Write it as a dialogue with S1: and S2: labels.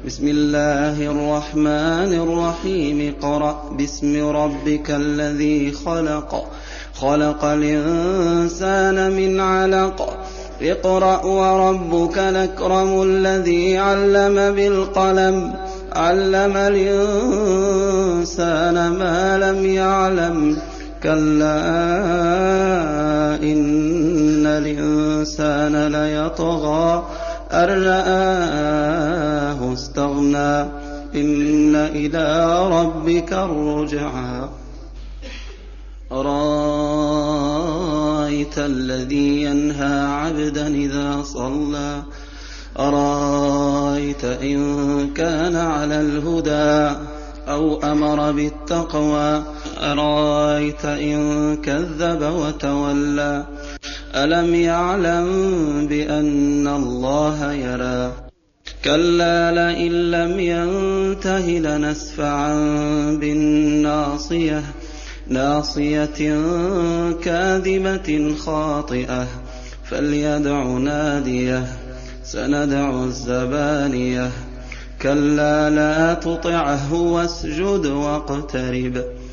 S1: بسم الله الرحمن الرحيم اقرأ باسم ربك الذي خلق خلق الإنسان من علق اقرأ وربك الأكرم الذي علم بالقلم علم الإنسان ما لم يعلم كلا إن الإنسان ليطغى أن رآه استغنى إن إلى ربك الرجعى أرأيت الذي ينهى عبدا إذا صلى أرأيت إن كان على الهدى أو أمر بالتقوى أرأيت إن كذب وتولى ألم يعلم بأن الله يرى كلا لئن لم ينته لنسفعا بالناصية ناصية كاذبة خاطئة فليدع ناديه سندع الزبانية كلا لا تطعه واسجد واقترب